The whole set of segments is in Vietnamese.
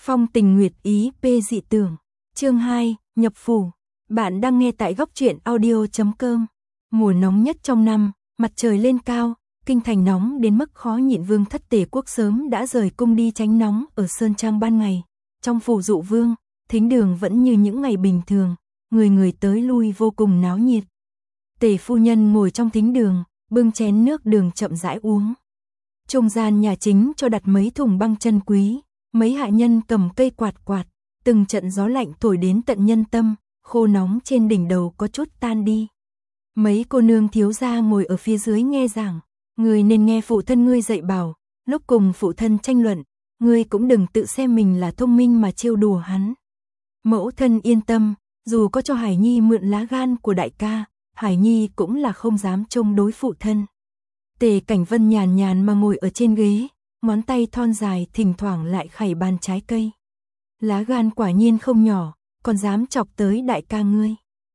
Phong tình nguyệt ý p dị tưởng. Chương 2, nhập phủ. Bạn đang nghe tại góc truyện audio.com. Mùa nóng nhất trong năm, mặt trời lên cao, kinh thành nóng đến mức khó nhịn. Vương thất Tề quốc sớm đã rời cung đi tránh nóng ở sơn trang ban ngày. Trong phủ dụ vương, thính đường vẫn như những ngày bình thường, người người tới lui vô cùng náo nhiệt. Tề phu nhân ngồi trong thính đường, bưng chén nước đường chậm rãi uống. Trung gian nhà chính cho đặt mấy thùng băng chân quý, mấy hạ nhân cầm cây quạt quạt, từng trận gió lạnh thổi đến tận nhân tâm, khô nóng trên đỉnh đầu có chút tan đi. Mấy cô nương thiếu gia ngồi ở phía dưới nghe giảng, ngươi nên nghe phụ thân ngươi dạy bảo, lúc cùng phụ thân tranh luận, ngươi cũng đừng tự xem mình là thông minh mà trêu đùa hắn. Mẫu thân yên tâm, dù có cho Hải Nhi mượn lá gan của đại ca, Hải Nhi cũng là không dám chống đối phụ thân. Tề Cảnh Vân nhàn nhàn mà ngồi ở trên ghế, ngón tay thon dài thỉnh thoảng lại khẩy bàn trái cây. Lá gan quả nhiên không nhỏ, còn dám chọc tới đại ca ngươi.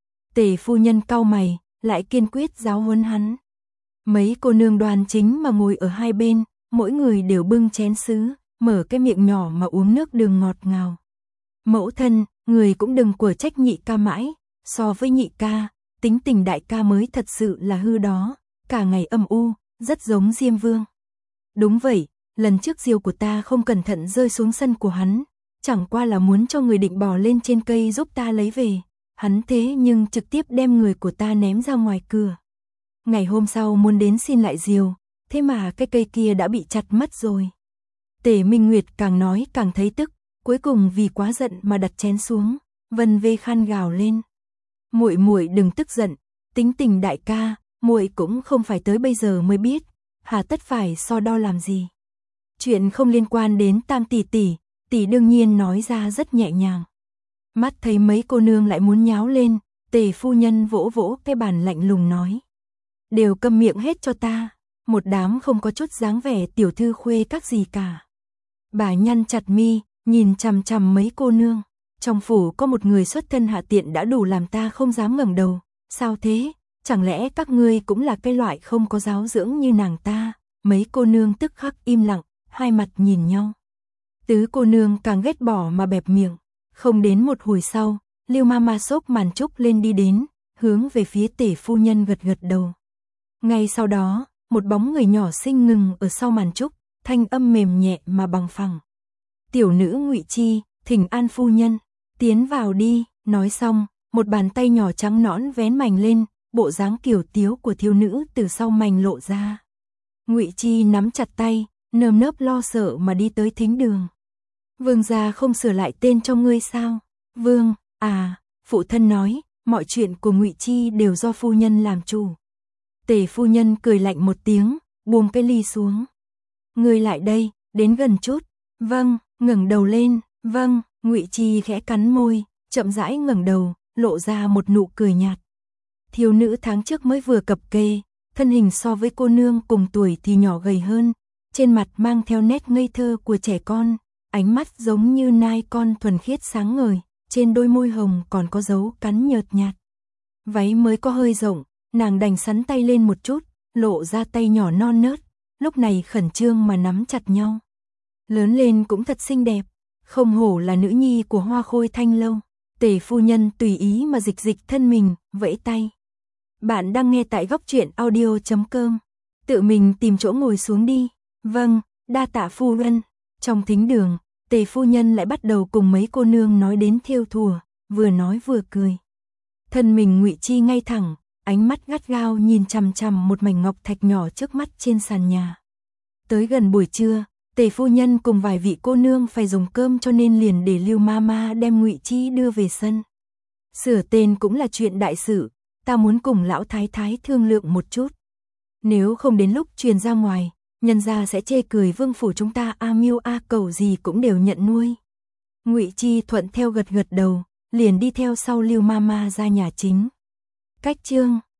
Tề phu nhân cau mày, lại kiên quyết giáo huấn hắn. Mấy cô nương đoan chính mà ngồi ở hai bên, mỗi người đều bưng chén sứ, mở cái miệng nhỏ mà uống nước đường ngọt ngào. Mẫu thân, người cũng đừng quở trách nhị ca mãi, so với nhị ca, tính tình đại ca mới thật sự là hư đó, cả ngày âm u, rất giống Diêm Vương. Đúng vậy, lần trước diều của ta không cẩn thận rơi xuống sân của hắn, chẳng qua là muốn cho người định bò lên trên cây giúp ta lấy về, hắn thế nhưng trực tiếp đem người của ta ném ra ngoài cửa. Ngày hôm sau muốn đến xin lại diều, thế mà cái cây kia đã bị chặt mất rồi. Tề Minh Nguyệt càng nói càng thấy tức, cuối cùng vì quá giận mà đặt chén xuống, vân vê khan gào lên. Muội muội đừng tức giận, tính tình đại ca, muội cũng không phải tới bây giờ mới biết, hà tất phải so đo làm gì. Chuyện không liên quan đến Tam tỷ tỷ đương nhiên nói ra rất nhẹ nhàng. Mắt thấy mấy cô nương lại muốn nháo lên, Tề phu nhân vỗ vỗ cái bàn lạnh lùng nói: "Đều câm miệng hết cho ta, một đám không có chút dáng vẻ tiểu thư khuê các gì cả." Bà nhăn chặt mi, nhìn chằm chằm mấy cô nương, trong phủ có một người xuất thân hạ tiện đã đủ làm ta không dám ngẩng đầu, sao thế? Chẳng lẽ các ngươi cũng là cái loại không có giáo dưỡng như nàng ta? Mấy cô nương tức khắc im lặng, hai mặt nhìn nhau. Tứ cô nương càng ghét bỏ mà bẹp miệng. Không đến một hồi sau, Lưu Mama xốc màn trúc lên đi đến, hướng về phía Tề phu nhân gật gật đầu. Ngay sau đó, một bóng người nhỏ xinh ngừng ở sau màn trúc, thanh âm mềm nhẹ mà bằng phẳng. "Tiểu nữ Ngụy Chi, thỉnh an phu nhân, tiến vào đi." Nói xong, một bàn tay nhỏ trắng nõn vén mành lên, bộ dáng kiều tiếu của thiếu nữ từ sau mành lộ ra. Ngụy Chi nắm chặt tay, nơm nớp lo sợ mà đi tới thính đường. "Vương gia không sửa lại tên cho ngươi sao?" "Vương, à," phụ thân nói, "mọi chuyện của Ngụy Chi đều do phu nhân làm chủ." Tề phu nhân cười lạnh một tiếng, buông cái ly xuống. "Ngươi lại đây, đến gần chút." "Vâng." Ngẩng đầu lên. "Vâng." Ngụy Chi khẽ cắn môi, chậm rãi ngẩng đầu, lộ ra một nụ cười nhạt. Thiếu nữ tháng trước mới vừa cập kê, thân hình so với cô nương cùng tuổi thì nhỏ gầy hơn, trên mặt mang theo nét ngây thơ của trẻ con, ánh mắt giống như nai con thuần khiết sáng ngời, trên đôi môi hồng còn có dấu cắn nhợt nhạt. Váy mới có hơi rộng, nàng đành sắn tay lên một chút, lộ ra tay nhỏ non nớt, lúc này khẩn trương mà nắm chặt nhau. Lớn lên cũng thật xinh đẹp, không hổ là nữ nhi của Hoa Khôi Thanh Lâu. Tề phu nhân tùy ý mà dịch dịch thân mình, vẫy tay. Bạn đang nghe tại góc truyện audio.com. Tự mình tìm chỗ ngồi xuống đi. "Vâng, đa tạ phu nhân." Trong thính đường, Tề phu nhân lại bắt đầu cùng mấy cô nương nói đến thêu thùa, vừa nói vừa cười. Thân mình Ngụy Chi ngay thẳng, ánh mắt gắt gao nhìn chằm chằm một mảnh ngọc thạch nhỏ trước mắt trên sàn nhà. Tới gần buổi trưa, Tề phu nhân cùng vài vị cô nương phải dùng cơm cho nên liền để Lưu Mama đem Ngụy Chi đưa về sân. "Sửa tên cũng là chuyện đại sự, ta muốn cùng lão thái thái thương lượng một chút. Nếu không đến lúc truyền ra ngoài, nhân gia sẽ chê cười vương phủ chúng ta a miêu a cầu gì cũng đều nhận nuôi." Ngụy Chi thuận theo gật gật đầu, liền đi theo sau Lưu Mama ra nhà chính. Cách chương